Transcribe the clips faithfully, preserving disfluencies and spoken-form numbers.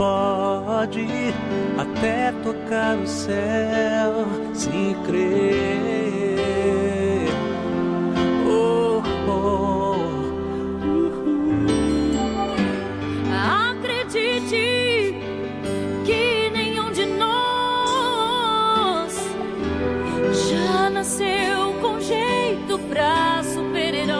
pode até tocar o céu se crer. Oh, oh. Uhul. Acredite que nenhum de nós já nasceu com jeito pra super-herói.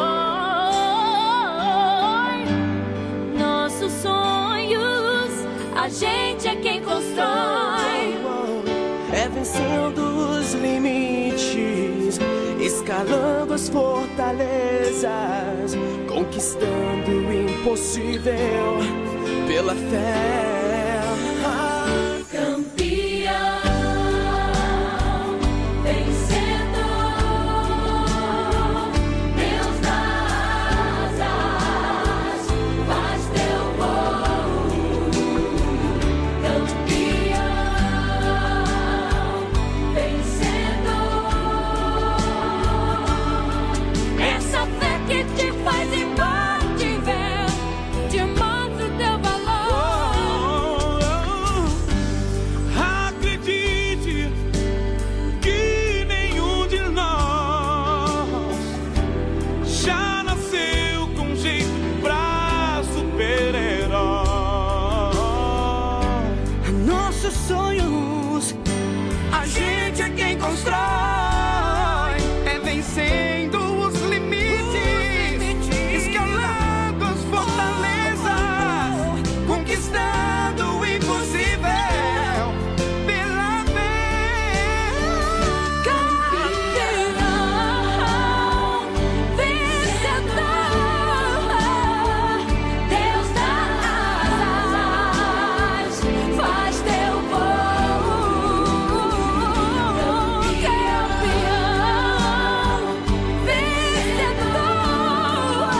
Nossos sonhos, a gente é quem constrói. É vencendo os limites, escalando as fortalezas, conquistando o impossível pela fé. Ah. Campeão, vencedor, Deus das asas, faz teu voo. Campeão, vencedor, essa fé que te faz imbatível, te mostra o teu valor. Acredite que nenhum de nós já nasceu com jeito pra super-herói. Nossos sonhos, a gente é quem constrói. É vencendo os limites, escalando as fortalezas, conquistando o impossível pela fé. Campeão, vencedor, Deus das asas, faz teu voo. Campeão, vencedor,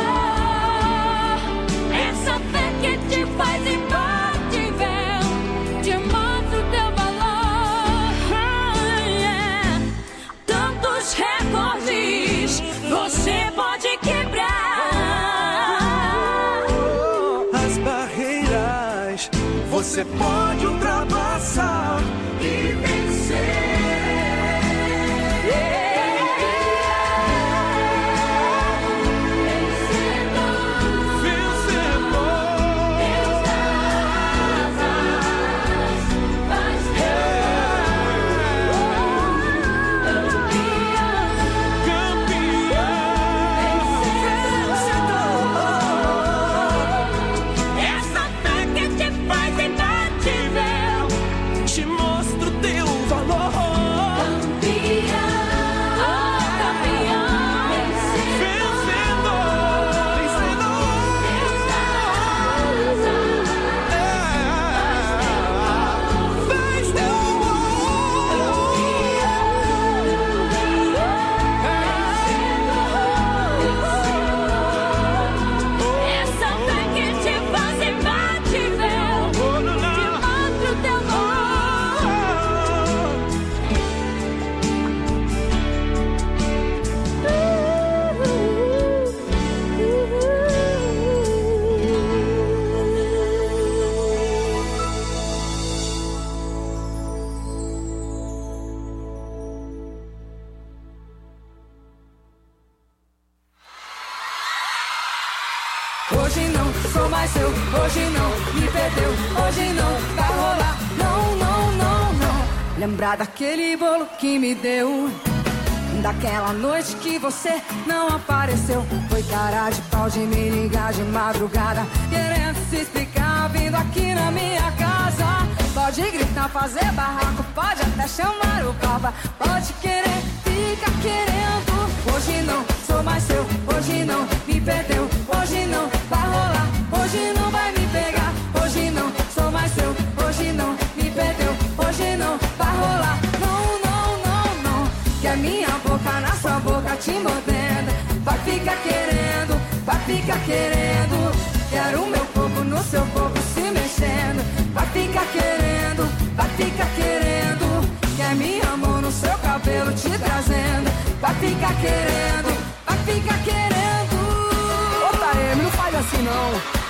essa fé que te faz imbatível, te mostra o teu valor. Yeah. Tantos recordes você pode quebrar. As barreiras você pode ultrapassar e vencer. Essa fé que te faz imbatível, Te mostro o teu valor. campeão, oh, campeão, Vencedor, faz teu essa fé que te faz imbatível, te mostra o teu Hoje não sou mais seu, hoje não me perdeu, hoje não vai rolar, não, não, não, não. Lembrar daquele bolo que me deu, daquela noite que você não apareceu. Foi cara de pau de me ligar de madrugada, querendo se explicar, vindo aqui na minha casa. Pode gritar, fazer barraco, pode até chamar o capa, pode querer, fica querendo. Hoje não sou mais seu, hoje não me perdeu, hoje não vai rolar, hoje não vai me pegar. Hoje não sou mais seu, hoje não me perdeu, hoje não vai rolar, não, não, não, não. Que a minha boca na sua boca te mordendo, vai ficar querendo, vai ficar querendo. Quero o meu corpo no seu corpo se mexendo, vai ficar querendo, vai ficar querendo. Que a minha mão no seu cabelo te trazendo, vai ficar querendo, vai ficar querendo. Ô Taeme, não faz assim não. Ô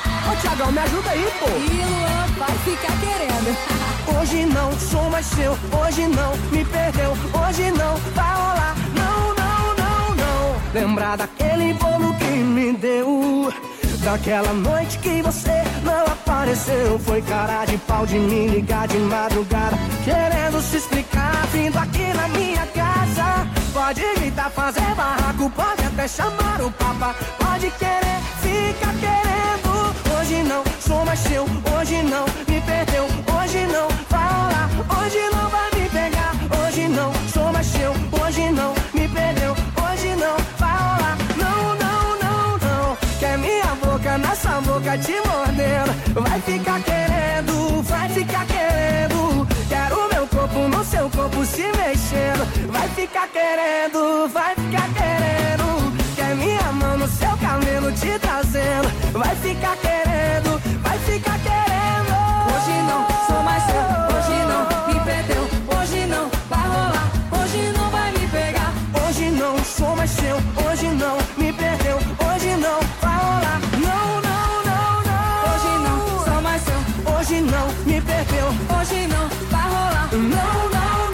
Thiagão, me ajuda aí, pô. E Luan vai ficar querendo. Hoje não sou mais seu, hoje não me perdeu, hoje não vai rolar, não, não, não, não. Lembrar daquele bolo que me deu, daquela noite que você não apareceu. Foi cara de pau de me ligar de madrugada, querendo se explicar, vindo aqui na minha casa. Pode gritar, fazer barraco, pode até chamar o papa, pode querer, fica querendo. Hoje não sou mais seu, hoje não me perdeu, hoje não vai rolar, hoje não vai me pegar. Hoje não sou mais seu, hoje não me perdeu, hoje não vai rolar, não, não, não, não. Quer minha boca nessa boca te mordendo, vai ficar querendo, vai ficar querendo. Quero meu corpo no seu corpo se mexendo, vai ficar querendo, vai ficar querendo. Quer minha mão no seu cabelo te trazendo, vai ficar querendo, vai ficar querendo. Hoje não sou mais seu, hoje não me perdeu, hoje não vai rolar, hoje não vai me pegar. Hoje não sou mais seu, hoje não me perdeu, hoje não vai rolar, não, não, não, não. Hoje não sou mais seu, hoje não me perdeu, hoje não vai rolar, não, não, não, não.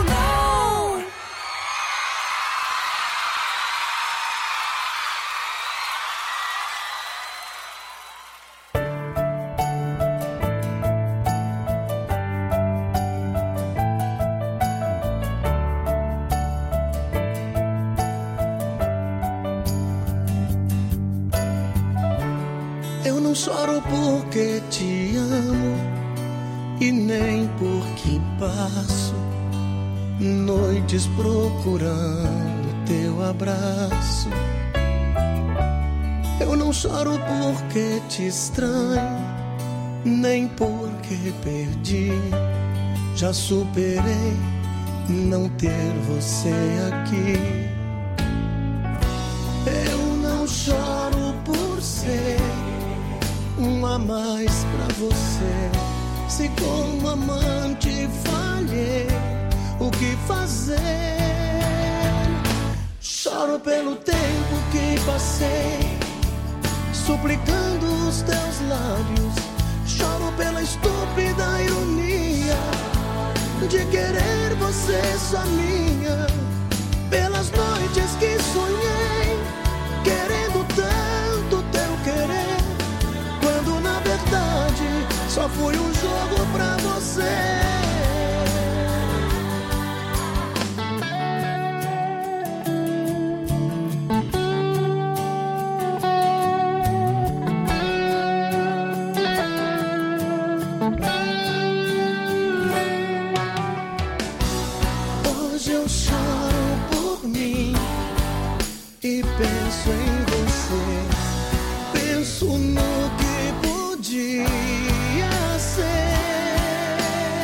Eu não choro porque te amo e nem porque passo noites procurando teu abraço. Eu não choro porque te estranho, nem porque perdi. Já superei não ter você aqui. Eu não choro por ser um a mais pra você. Se como amante falhei, o que fazer? Choro pelo tempo que passei suplicando os teus lábios. Choro pela estúpida ironia de querer você só minha. Pelas noites que sonhei querendo tanto teu querer, quando na verdade só foi um jogo pra você. Hoje eu choro por mim e penso em você. Penso no que podia ser.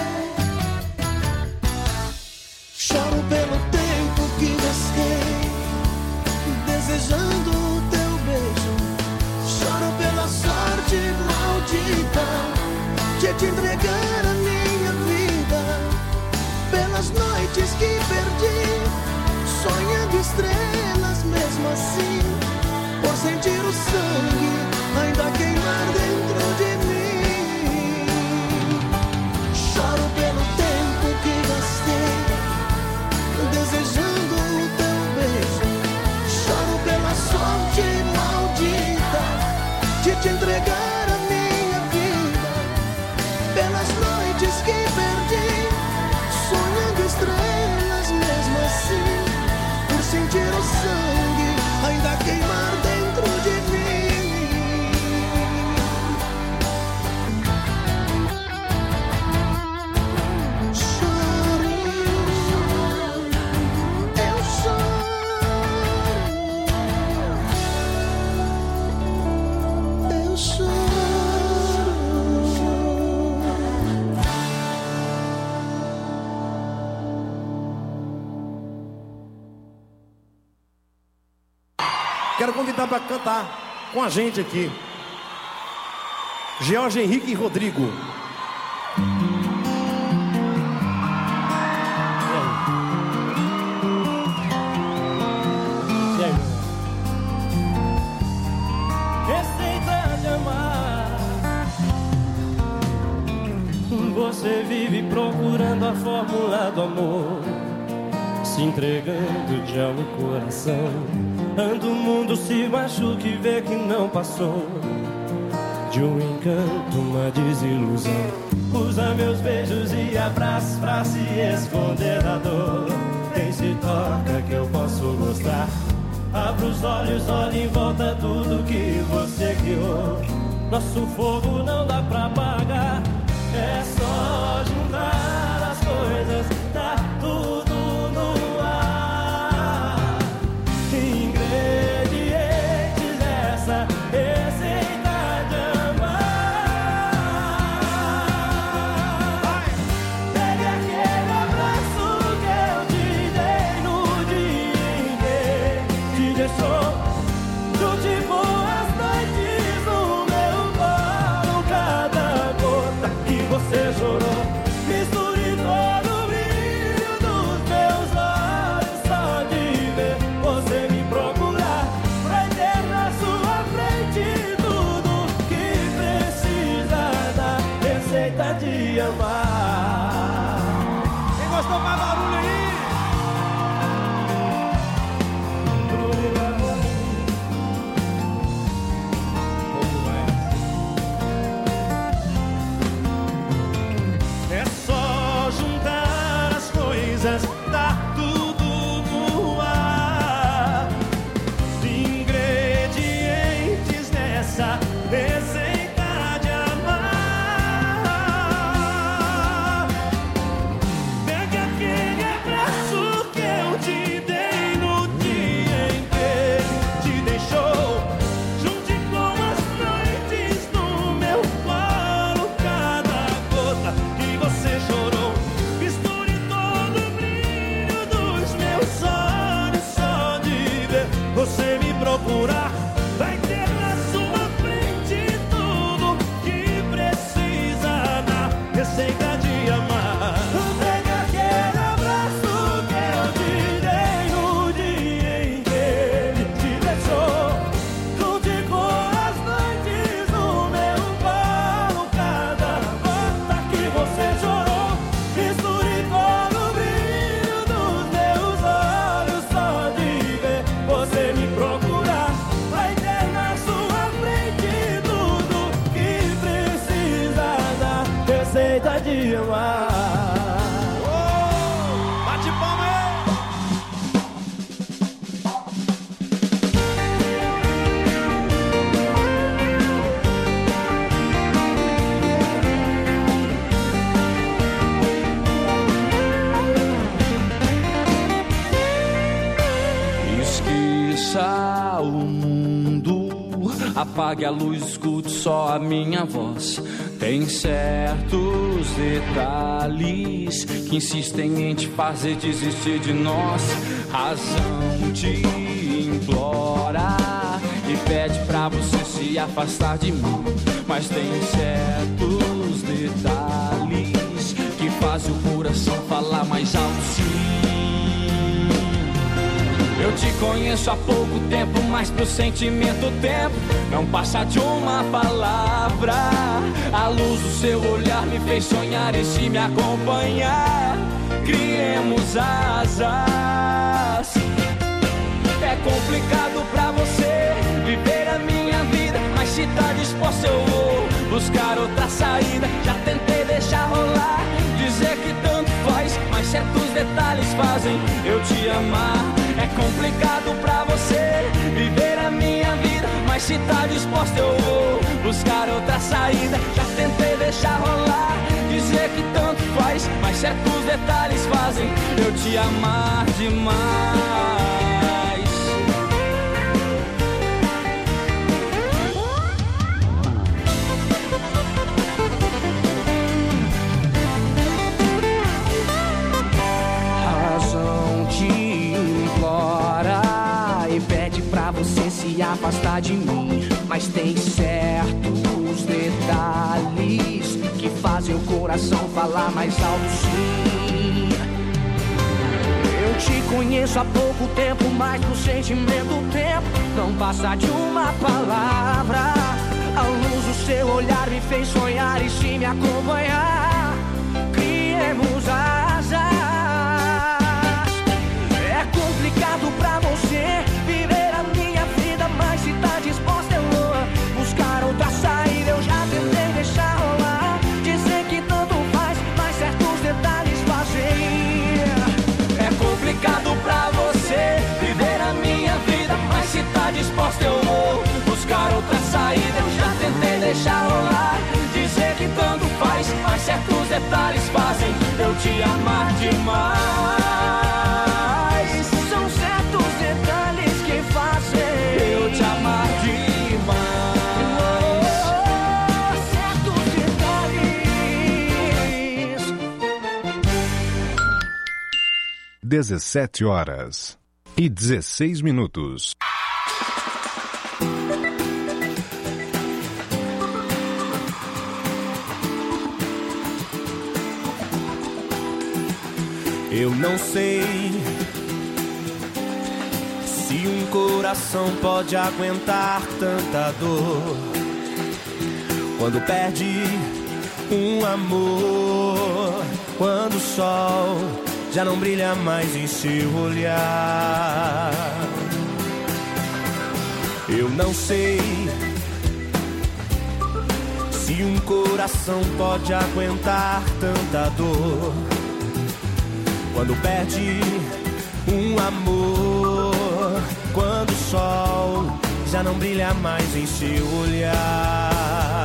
Choro pelo tempo que gastei desejando o teu beijo. Choro pela sorte maldita de te entregar a minha vida. Pelas noites que perdi sonhando estrelas mesmo assim, por sentir o sangue ainda queimar dentro de mim. Choro pelo tempo que gastei desejando o teu beijo. Choro pela sorte maldita de te entregar a minha vida. Pelas noites que perdi sonhando estrelas mesmo assim, por sentir o sangue ainda queimar dentro de mim. Choro, eu choro, eu choro. Quero convidar para cantar com a gente aqui George Henrique e Rodrigo. E aí? Receita de amar a fórmula do amor, se entregando de alma e coração. Anda o mundo se machuca e vê que não passou de um encanto, uma desilusão. Usa meus beijos e abraços pra se esconder da dor. Quem se toca que eu posso gostar. Abra os olhos, olha em volta tudo que você criou. Nosso fogo não dá pra apagar. É só juntar as coisas, tá tudo no ar. Ingredientes dessa receita de amar. Pegue aquele abraço que eu te dei no dia em que te deixou. Junte boas noites no meu colo, cada gota que você chorou. Misture todo o brilho dos meus olhos, só de ver você me procurar. Vai ter na sua frente tudo que precisa da receita de amar. Quem gostou, faz barulho aí. É só juntar as coisas, tá tudo no ar. Ingredientes nessa receita de amar. Pegue aquele abraço que eu te dei no dia em que te deixou. Junte com as noites no meu colo, cada gota que você chorou. Misture todo o brilho dos meus olhos, só de ver você me procurar. Vai ter na sua frente tudo que precisa da receita de amar. Pega aquele abraço que eu te dei no dia em que ele te deixou. Junte com as noites no meu colo, cada gota que você chorou. Misture todo o brilho dos meus olhos, só de ver você me procurar. Vai ter na sua frente tudo que precisa da receita de amar. Bate palma aí. Esqueça o mundo, apague a luz, escute só a minha voz. Tem certos detalhes que insistem em te fazer desistir de nós. Razão te implora e pede pra você se afastar de mim. Mas tem certos detalhes que fazem o coração falar mais alto, sim. Eu te conheço há pouco tempo, mas pro sentimento o tempo não passa de uma palavra. A luz do seu olhar me fez sonhar e se me acompanhar, criemos asas. É complicado pra você viver a minha vida, mas se tá disposto eu vou buscar outra saída. Já tentei deixar rolar, dizer que tanto faz, mas certos detalhes fazem eu te amar. É complicado pra você viver a minha vida, mas se tá disposto eu vou buscar outra saída. Já tentei deixar rolar, dizer que tanto faz, mas certos detalhes fazem eu te amar demais. Razão te implora e pede pra você se afastar de mim. Mas tem certos detalhes que fazem o coração falar mais alto, sim. Eu te conheço há pouco tempo, mas no sentimento o tempo não passa de uma palavra. A luz do seu olhar me fez sonhar e se me acompanhar, criemos a detalhes fazem eu te amar demais. São certos detalhes que fazem eu te amar demais. Oh, certos detalhes. dezessete horas e dezesseis minutos. Eu não sei se um coração pode aguentar tanta dor quando perde um amor, quando o sol já não brilha mais em seu olhar. Eu não sei se um coração pode aguentar tanta dor quando perde um amor, quando o sol já não brilha mais em seu olhar.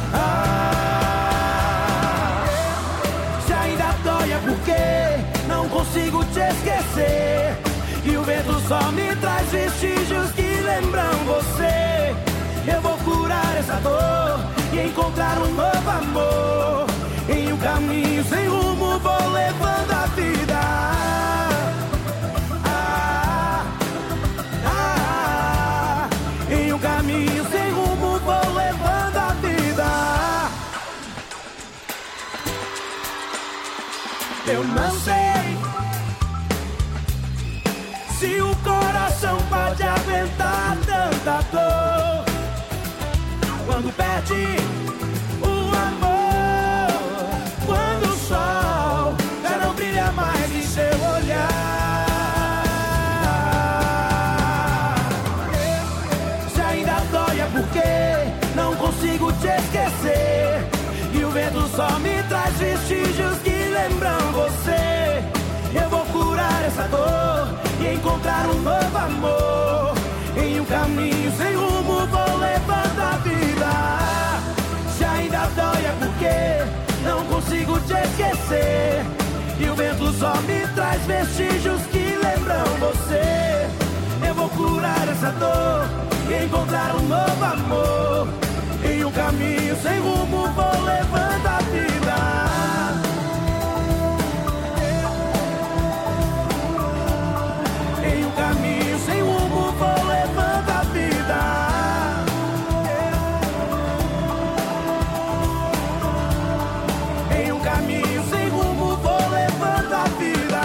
Ah, se ainda dói é porque não consigo te esquecer, e o vento só me traz vestígios que lembram você. Eu vou curar essa dor e encontrar um novo amor. Em um caminho sem rumo vou levando a vida. Ah, ah, ah. Em um caminho sem rumo vou levando a vida. Eu não sei se o coração pode aguentar tanta dor quando perde o amor, quando o sol já não brilha mais em seu olhar. Se ainda dói é porque não consigo te esquecer, e o vento só me traz vestígios que lembram você. Eu vou curar essa dor e encontrar um novo amor. Em um caminho sem rumo vou levando a vida. Se ainda dói é porque não consigo te esquecer, e o vento só me traz vestígios que lembram você. Eu vou curar essa dor e encontrar um novo amor. Em um caminho sem rumo vou levando a vida. Em um caminho sem rumo vou levando a vida. Em um caminho sem rumo vou levando a vida.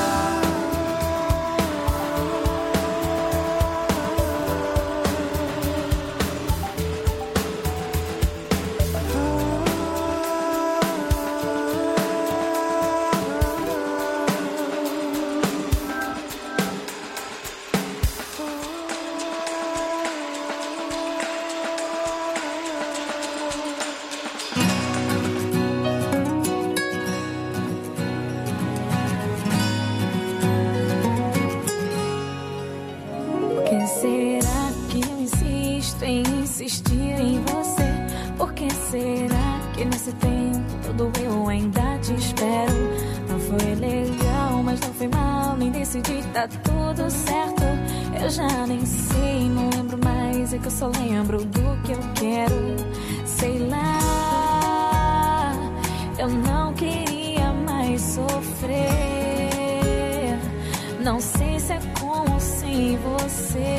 Por que será que eu insisto em insistir em você? Por que será que nesse tempo todo eu ainda te espero? Não foi legal, mas não foi mal, nem decidi, tá tudo certo. Eu já nem sei, não lembro mais, é que eu só lembro do que eu quero. Sei lá, eu não queria mais sofrer. Não sei se é com ou sem você.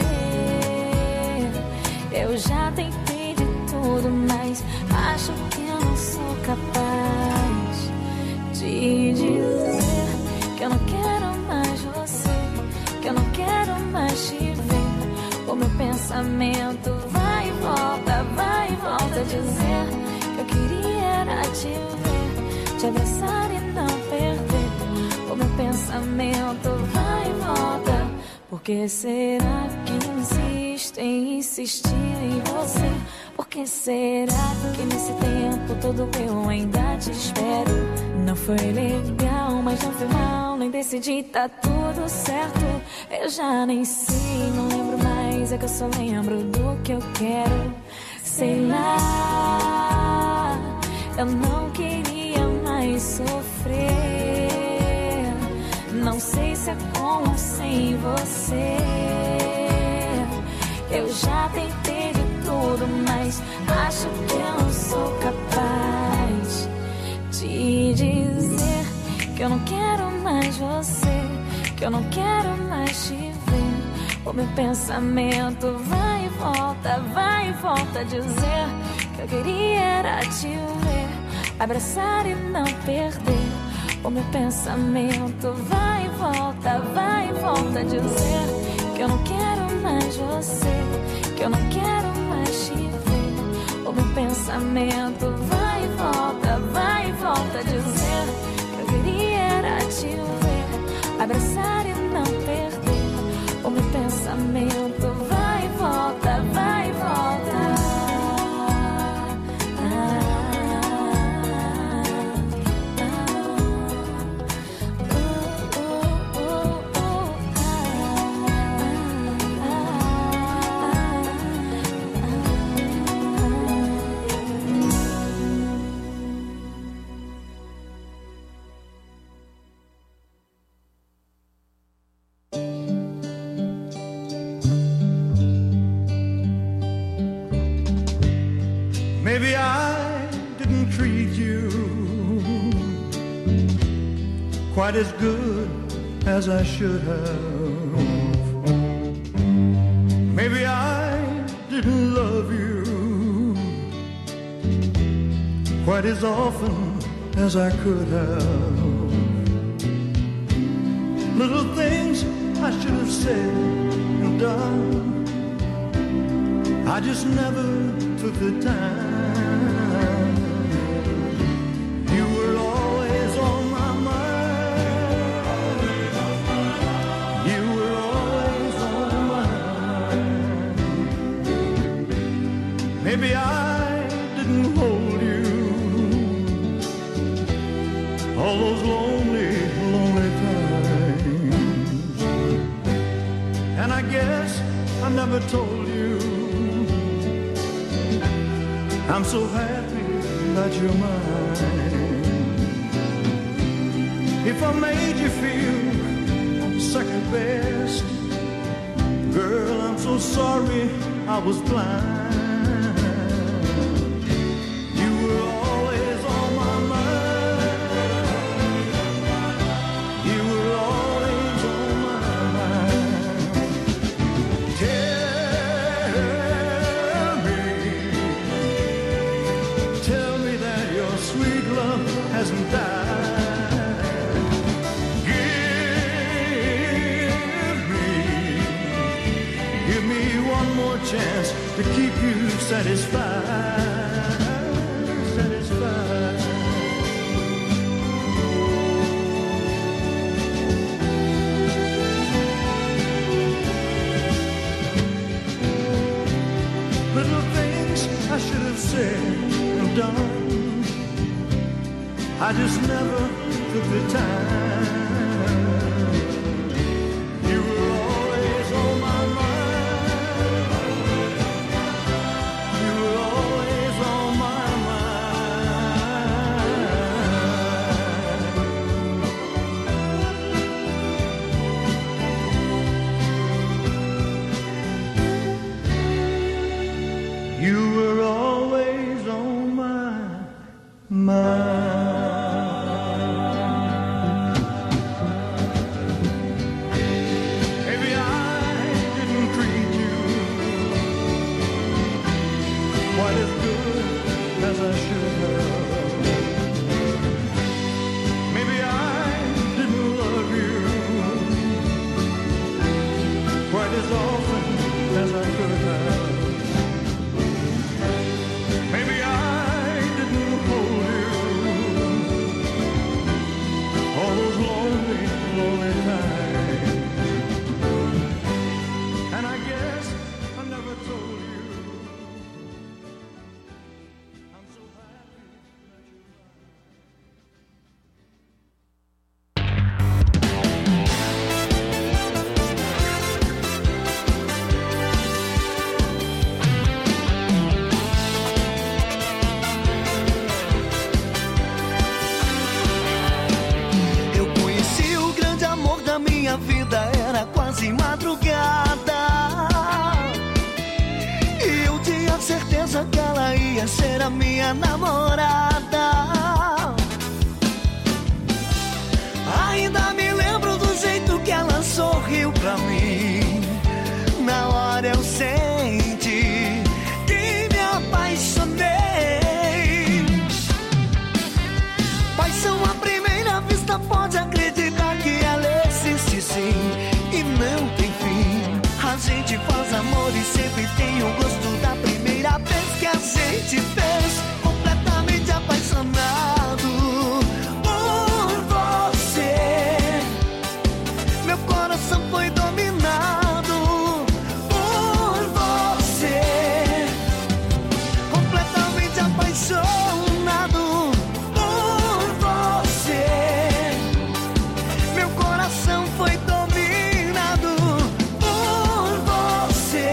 Eu já tentei de tudo, mas acho que eu não sou capaz de dizer que eu não quero mais você, que eu não quero mais te ver. O meu pensamento vai e volta, vai e volta, dizer que eu queria era te ver, te abraçar e não perder. O meu pensamento vai e volta. Por que será que insisto em insistir em você? Por que será que nesse tempo todo eu ainda te espero? Não foi legal, mas não foi mal, nem decidi, tá tudo certo. Eu já nem sei, não lembro mais, é que eu só lembro do que eu quero. Sei lá, eu não queria mais sofrer. Não sei se é com ou sem você. Eu já tentei de tudo, mas acho que eu não sou capaz de dizer que eu não quero mais você, que eu não quero mais te ver. O meu pensamento vai e volta, vai e volta, dizer que eu queria era te ver, abraçar e não perder. O meu pensamento vai e volta, vai e volta, dizer que eu não quero mais você, que eu não quero mais te ver. O meu pensamento vai e volta, vai e volta, dizer que eu queria era te ver, abraçar e não perder. O meu pensamento vai e volta, vai e volta. Maybe I didn't treat you quite as good as I should have. Maybe I didn't love you quite as often as I could have. Little things I should have said and done, I just never took the time. You were always on my mind. You were always on my mind. Maybe I didn't hold you all those lonely, lonely times. And I guess I never told you I'm so happy that you're mine. If I made you feel second best, girl, I'm so sorry I was blind. You were always on my mind. You were always on my mind. Tell hasn't died. Give me, give me one more chance to keep you satisfied, satisfied. Little things I should have said and done, I just never took the time. You were always on my mind. You were always on my mind. You were always on my mind. minha vida era quase madrugada. E eu tinha certeza que ela ia ser a minha namorada. Ainda me lembro do jeito que ela sorriu pra mim. Na hora eu senti que me apaixonei. Paixão à primeira vista, pode acreditar que ela existe sim e não tem fim. A gente faz amor e sempre tem o gosto da primeira vez que a gente fez. Completamente apaixonado por você. Meu coração foi dominado por você. Completamente apaixonado por você. Meu coração foi dominado por você.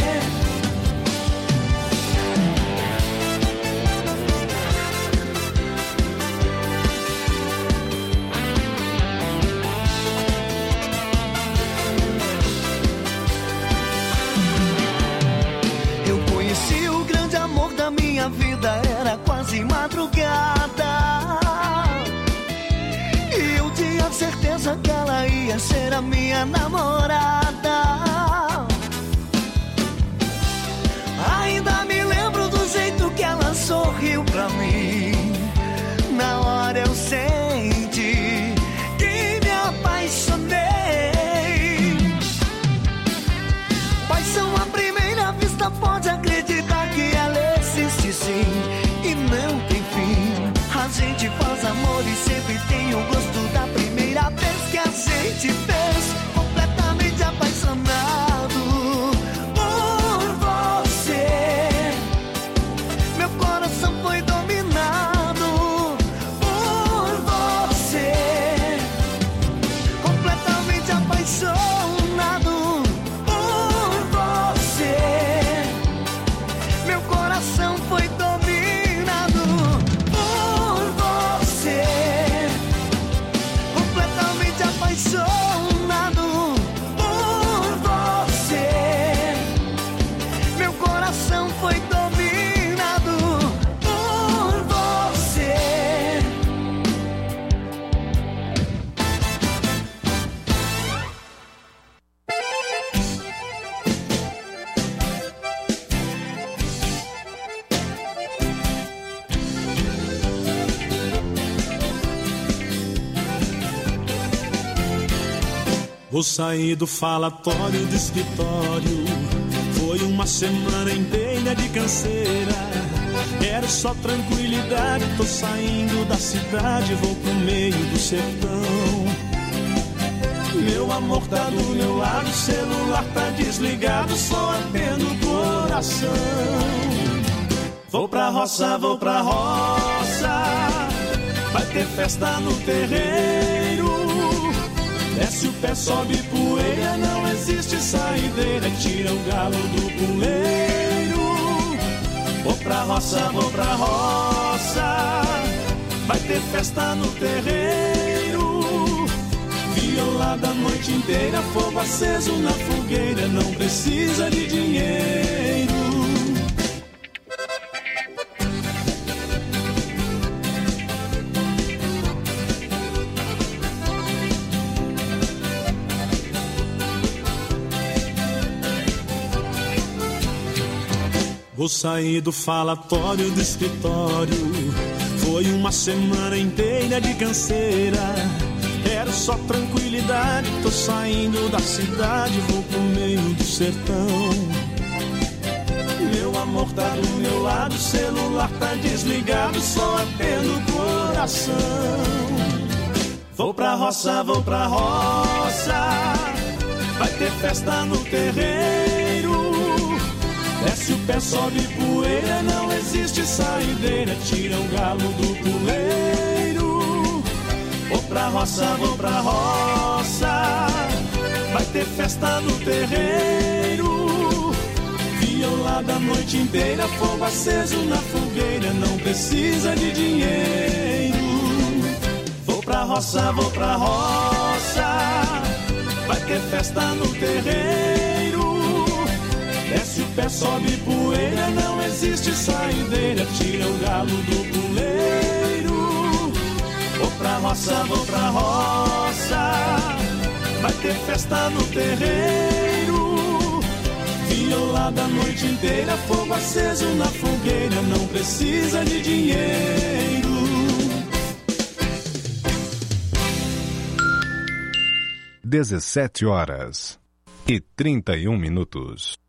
Eu conheci o grande amor da minha vida, era quase madrugada. E eu tinha certeza que ela ia ser a minha namorada. Ainda me lembro do jeito que ela sorriu pra mim. Na hora eu senti que me apaixonei. Paixão à primeira vista, pode acreditar que ela existe sim e não tem fim. A gente faz amor e sempre tem o gosto da primeira vez que a gente fez. Completamente apaixonado por você. Meu coração foi dominado por você. Completamente apaixonado por você. Meu coração foi dominado por você. Completamente apaixonado por você. Meu coração foi dominado por você. Vou sair do falatório do escritório. Foi uma semana inteira de canseira. Quero só tranquilidade. Tô saindo da cidade, vou pro meio do sertão. Meu amor tá do meu lado, o celular tá desligado, só atendo o coração. Vou pra roça, vou pra roça. Vai ter festa no terreiro. Desce o pé, sobe poeira, não existe saideira, tira o galo do puleiro. Vou pra roça, vou pra roça. Vai ter festa no terreiro. Violada a noite inteira, fogo aceso na fogueira, não precisa de dinheiro. Vou sair do falatório do escritório. Foi uma semana inteira de canseira. Quero só tranquilidade. Tô saindo da cidade, vou pro meio do sertão. Meu amor tá do meu lado, o celular tá desligado, só atendo o coração. Vou pra roça, vou pra roça. Vai ter festa no terreiro. Desce o pé, sobe poeira, não existe saideira, tira o galo do puleiro. Vou pra roça, vou pra roça. Vai ter festa no terreiro. Violada a noite inteira, fogo aceso na fogueira, não precisa de dinheiro. Vou pra roça, vou pra roça. ter festa no terreiro. Desce o pé, sobe poeira, não existe saideira. Tira o galo do puleiro. Vou pra roça, vou pra roça. Vai ter festa no terreiro. Violada a noite inteira, fogo aceso na fogueira. Não precisa de dinheiro. dezessete horas e trinta e um minutos.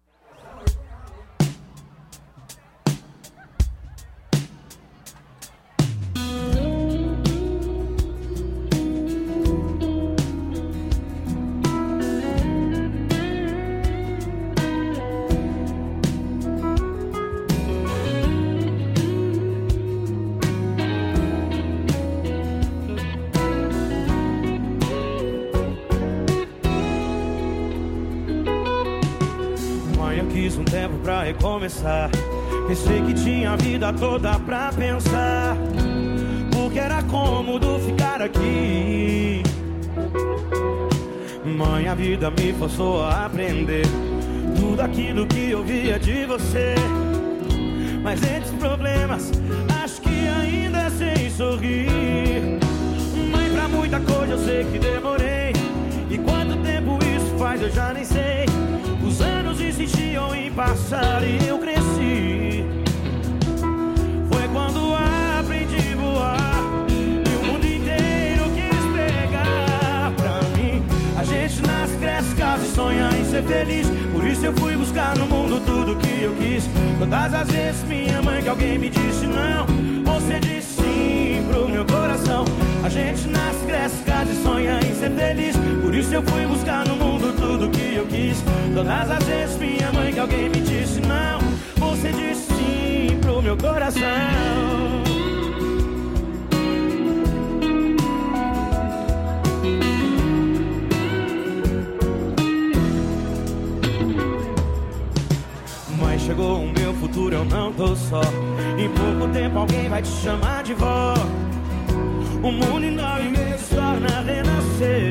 Pra recomeçar, pensei que tinha a vida toda pra pensar, porque era cômodo ficar aqui. Mãe, a vida me forçou a aprender tudo aquilo que eu via de você. Mas entre os problemas, acho que ainda sei sorrir. Mãe, pra muita coisa eu sei que demorei, e quanto tempo isso faz eu já nem sei. Os anos insistiam em passar e eu cresci. Foi quando aprendi a voar e o mundo inteiro quis pegar pra mim. A gente nasce, cresce, casa e sonha em ser feliz. Por isso eu fui buscar no mundo tudo que eu quis. Todas as vezes minha mãe que alguém me disse não, você disse sim pro meu coração. A gente nasce, cresce, casa e sonha em ser feliz. Por isso eu fui buscar no mundo tudo que eu quis. Todas as vezes minha mãe que alguém me disse não, você disse sim pro meu coração. Mas chegou o meu futuro, eu não tô só. Em pouco tempo alguém vai te chamar de vó. O mundo em nove meses torna a renascer.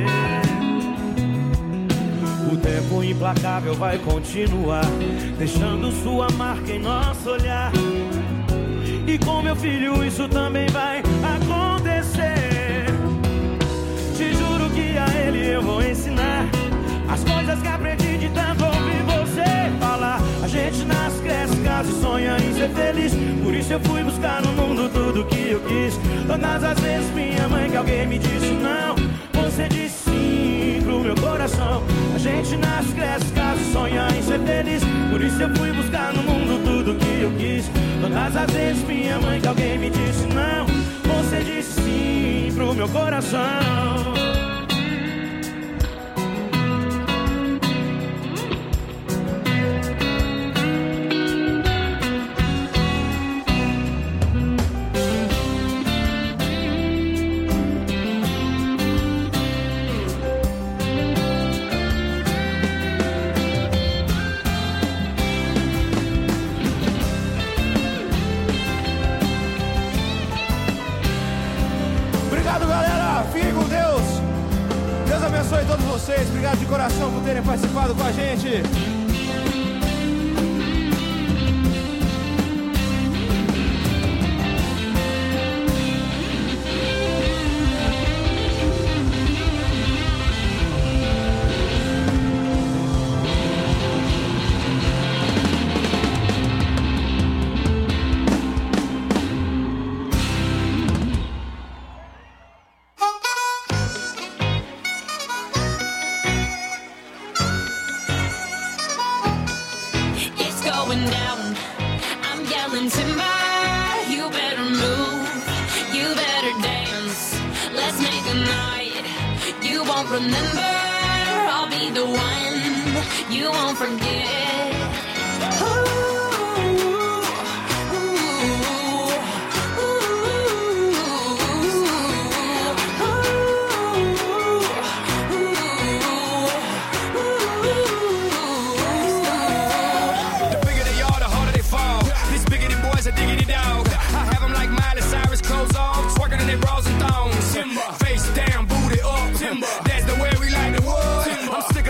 O tempo implacável vai continuar, deixando sua marca em nosso olhar. E com meu filho isso também vai acontecer. Te juro que a ele eu vou ensinar as coisas que aprendi de tanto ouvir você falar. A gente nasce, cresce, casa e sonha em ser feliz. Por isso eu fui buscar no mundo tudo que eu quis. Todas as vezes minha mãe que alguém me disse não, você disse sim pro meu coração. A gente nasce, cresce, casa e sonha em ser feliz. Por isso eu fui buscar no mundo tudo que eu quis. Todas as vezes minha mãe que alguém me disse não, você disse sim pro meu coração. Abençoe todos vocês, obrigado de coração por terem participado com a gente. Remember, I'll be the one you won't forget. Ooh, ooh, ooh, ooh. The bigger they are, the harder they fall. These biggity boys are diggity dog. I have them like Miley Cyrus, clothes off, twerking in their bras and thongs. Face down, booty up. That's the way we like the wood. I'm sick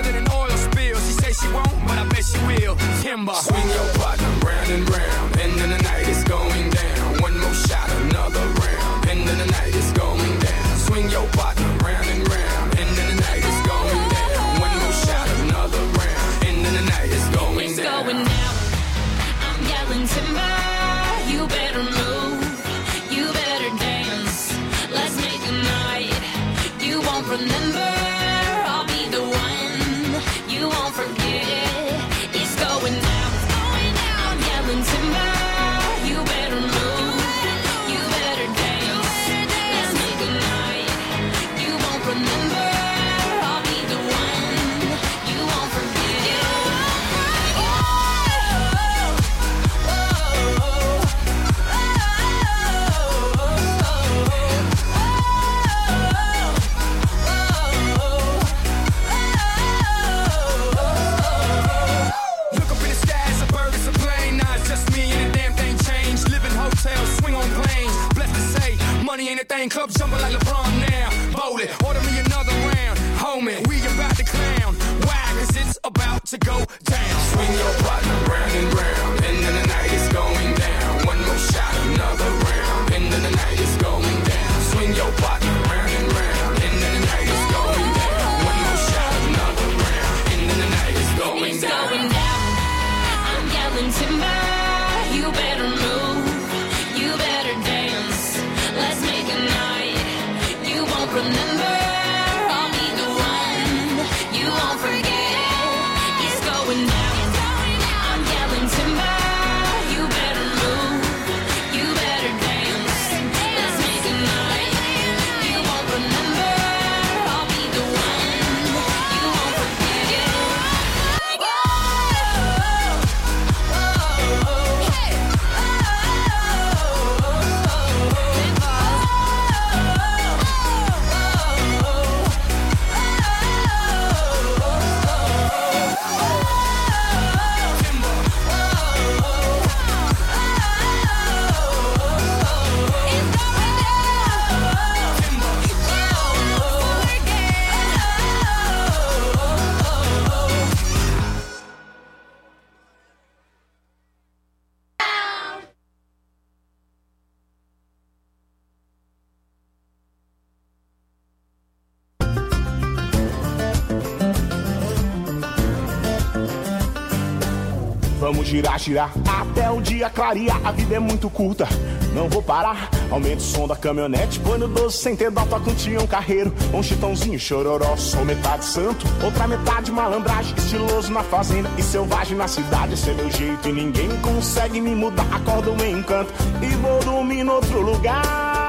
Vamos girar, girar até o dia clarear. A vida é muito curta, não vou parar. Aumenta o som da caminhonete, põe no doze sem ter dó, toca um Tião Carreiro, um Chitãozinho, Chororó. Sou metade santo, outra metade malandragem, estiloso na fazenda e selvagem na cidade. Esse é meu jeito e ninguém consegue me mudar. Acordo em encanto e vou dormir em outro lugar.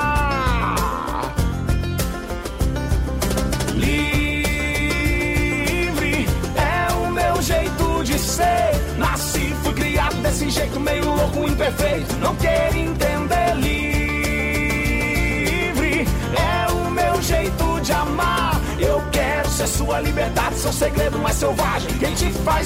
Livre é o meu jeito de ser. Nasci, fui criado desse jeito meio louco, imperfeito. Não quero entender. Livre é o meu jeito de amar. Eu quero ser sua liberdade, seu segredo mais selvagem, quem te faz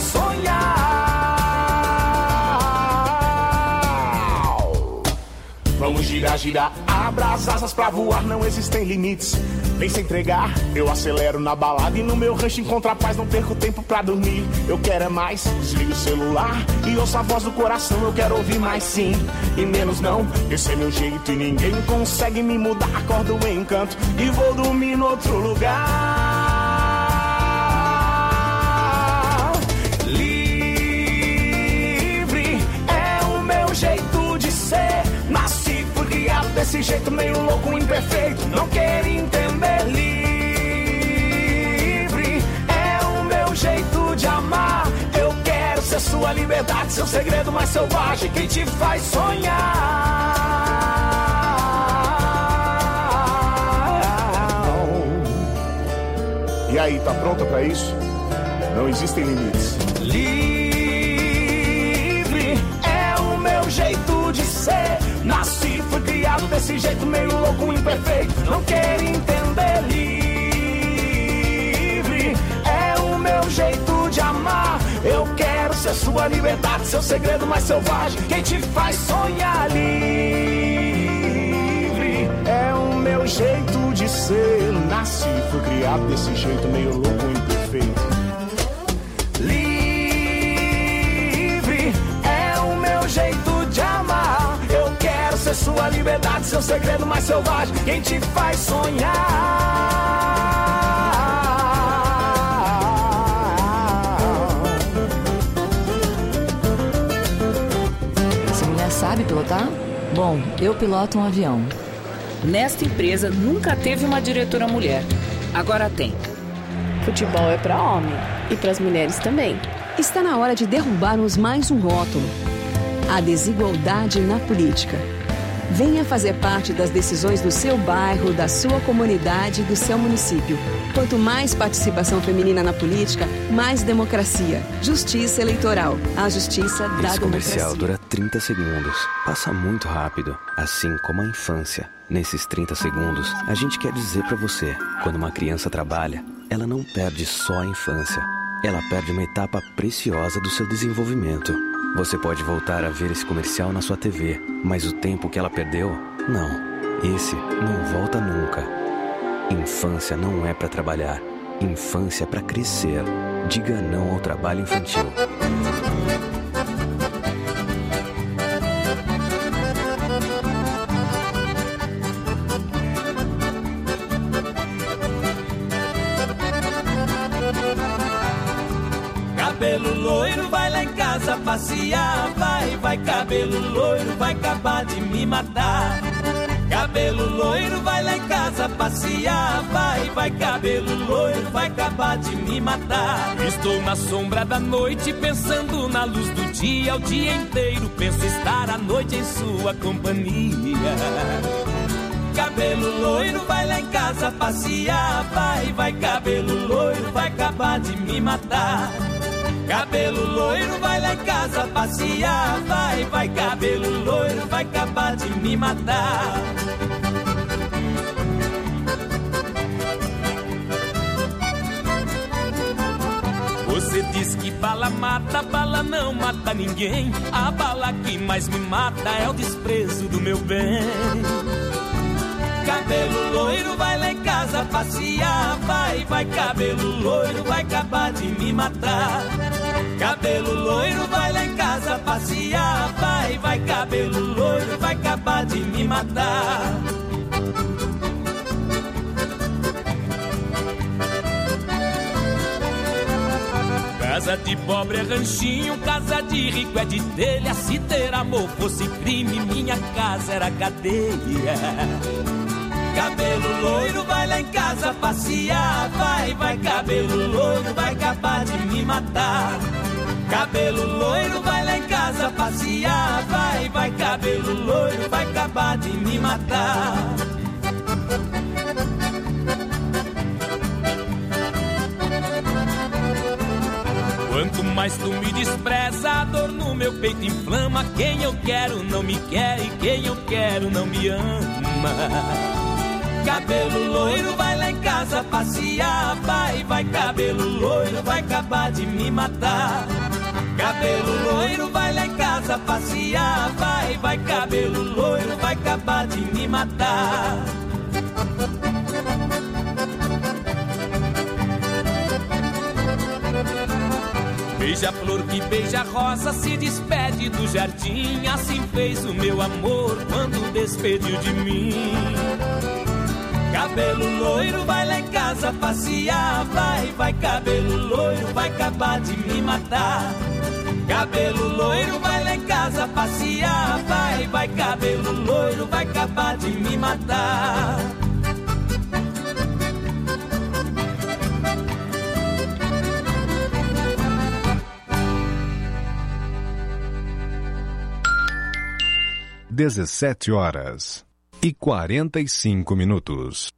sonhar. Vamos girar, girar, abra as asas pra voar, não existem limites. Vem se entregar, eu acelero na balada e no meu rancho encontro a paz, não perco tempo pra dormir. Eu quero é mais, desligo o celular e ouço a voz do coração. Eu quero ouvir mais sim e menos não. Esse é meu jeito e ninguém consegue me mudar. Acordo em encanto e vou dormir em outro lugar. Livre é o meu jeito de ser. Nasci, fui criado desse jeito meio louco, imperfeito. Não quero entender. Livre é o meu jeito de amar. Eu quero ser sua liberdade, seu segredo mais selvagem, quem te faz sonhar. E aí, tá pronta pra isso? Não existem limites. Livre é o meu jeito de ser. Nasci, fui criado desse jeito meio louco, imperfeito. Não quero entender. Livre é o meu jeito de amar. Eu quero ser sua liberdade, seu segredo mais selvagem, quem te faz sonhar. Livre é o meu jeito de ser. Nasci, fui criado desse jeito meio louco, imperfeito. Livre é o meu jeito de amar. Eu quero ser sua liberdade, seu segredo mais selvagem, quem te faz sonhar. Essa mulher sabe pilotar? Bom, eu piloto um avião. Nesta empresa nunca teve uma diretora mulher. Agora tem. Futebol é para homem e para as mulheres também. Está na hora de derrubarmos mais um rótulo: a desigualdade na política. Venha fazer parte das decisões do seu bairro, da sua comunidade e do seu município. Quanto mais participação feminina na política, mais democracia. Justiça Eleitoral. A justiça da Esse democracia. comercial dura trinta segundos. Passa muito rápido, assim como a infância. Nesses trinta segundos, a gente quer dizer pra você: quando uma criança trabalha, ela não perde só a infância. Ela perde uma etapa preciosa do seu desenvolvimento. Você pode voltar a ver esse comercial na sua T V, mas o tempo que ela perdeu, não. Esse não volta nunca. Infância não é pra trabalhar. Infância é pra crescer. Diga não ao trabalho infantil. Cabelo loiro, vai lá em casa passear. Vai, vai, cabelo loiro, vai acabar de me matar. Cabelo loiro, vai lá em casa passear. Vai, vai, cabelo loiro, vai acabar de me matar. Estou na sombra da noite, pensando na luz do dia. O dia inteiro penso estar à noite em sua companhia. Cabelo loiro, vai lá em casa passear. Vai, vai, cabelo loiro, vai acabar de me matar. Cabelo loiro, vai lá em casa passear. Vai, vai, cabelo loiro, vai acabar de me matar. Você diz que bala mata, bala não mata ninguém. A bala que mais me mata é o desprezo do meu bem. Cabelo loiro, vai lá em casa passear. Vai, vai, cabelo loiro, vai acabar de me matar. Cabelo loiro, vai lá em casa passear. Vai, vai, cabelo loiro, vai acabar de me matar. Casa de pobre é ranchinho, casa de rico é de telha. Se ter amor fosse crime, minha casa era cadeia. Cabelo loiro, vai lá em casa passear. Vai, vai, cabelo loiro, vai acabar de me matar. Cabelo loiro, vai lá em casa passear. Vai, vai, cabelo loiro, vai acabar de me matar. Quanto mais tu me despreza, a dor no meu peito inflama. Quem eu quero não me quer e quem eu quero não me ama. Cabelo loiro, vai lá em casa passear. Vai, vai, cabelo loiro, vai acabar de me matar. Cabelo loiro, vai lá em casa passear. Vai, vai, cabelo loiro, vai acabar de me matar. Beija-flor que beija rosa se despede do jardim. Assim fez o meu amor quando despediu de mim. Cabelo loiro, vai lá em casa passear. Vai, vai, cabelo loiro, vai acabar de me matar. Cabelo loiro, vai lá em casa passear. Vai, vai, cabelo loiro, vai acabar de me matar. dezessete horas e quarenta e cinco minutos.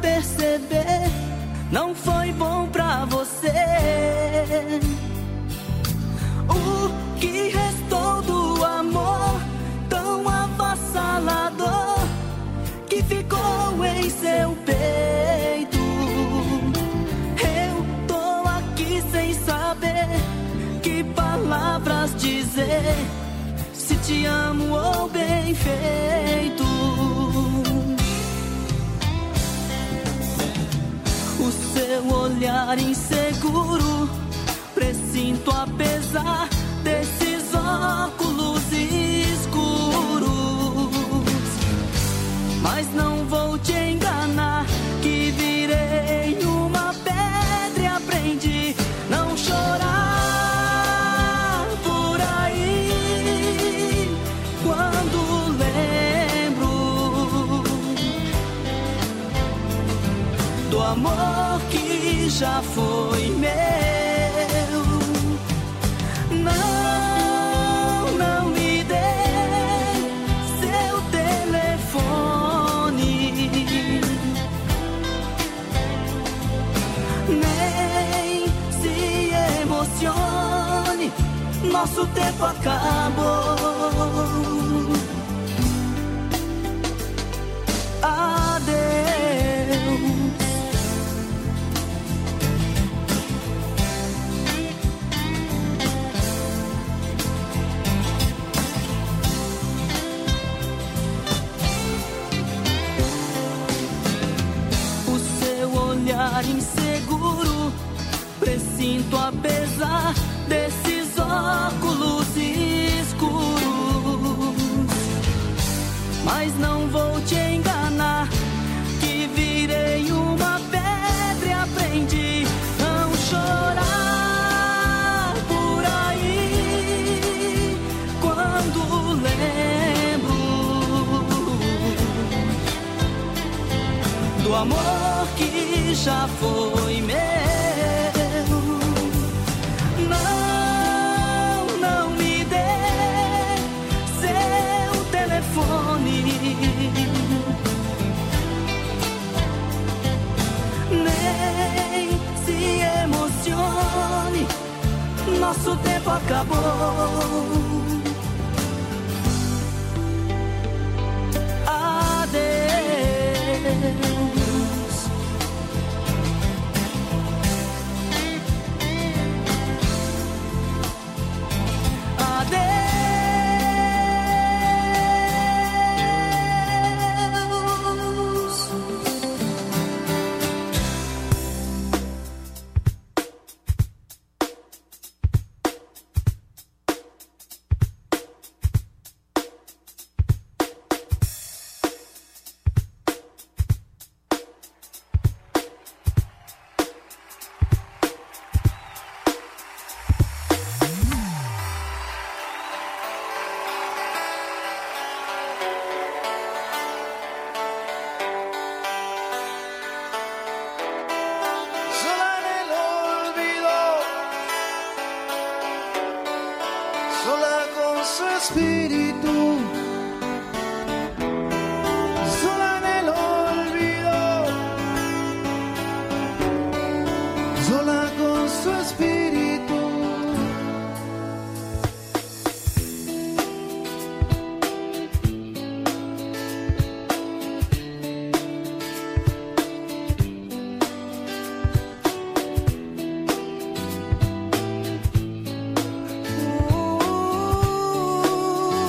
perceber, não foi bom pra você. O que restou do amor tão avassalador que ficou em seu peito? Eu tô aqui sem saber que palavras dizer, se te amo ou bem feito. O seu olhar inseguro, presinto apesar desses óculos escuros. Mas não vou te enganar, que virei uma pedra e aprendi não chorar por aí quando lembro do amor que já foi meu. Não, não me dê seu telefone, nem se emocione, nosso tempo acabou. Adeus. Inseguro, presinto apesar desses óculos escuros. Mas não vou te enganar, que virei uma pedra e aprendi não chorar por aí quando lembro do amor que já foi meu. Não, não me dê seu telefone, nem se emocione, nosso tempo acabou. Adeus. Ooh.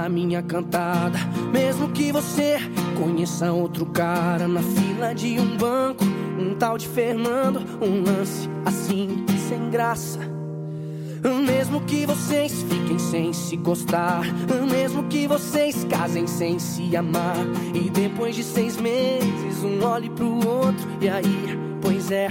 da minha cantada. Mesmo que você conheça outro cara na fila de um banco, um tal de Fernando, um lance assim, sem graça. Mesmo que vocês fiquem sem se gostar, mesmo que vocês casem sem se amar, e depois de seis meses um olhe pro outro, e aí, pois é,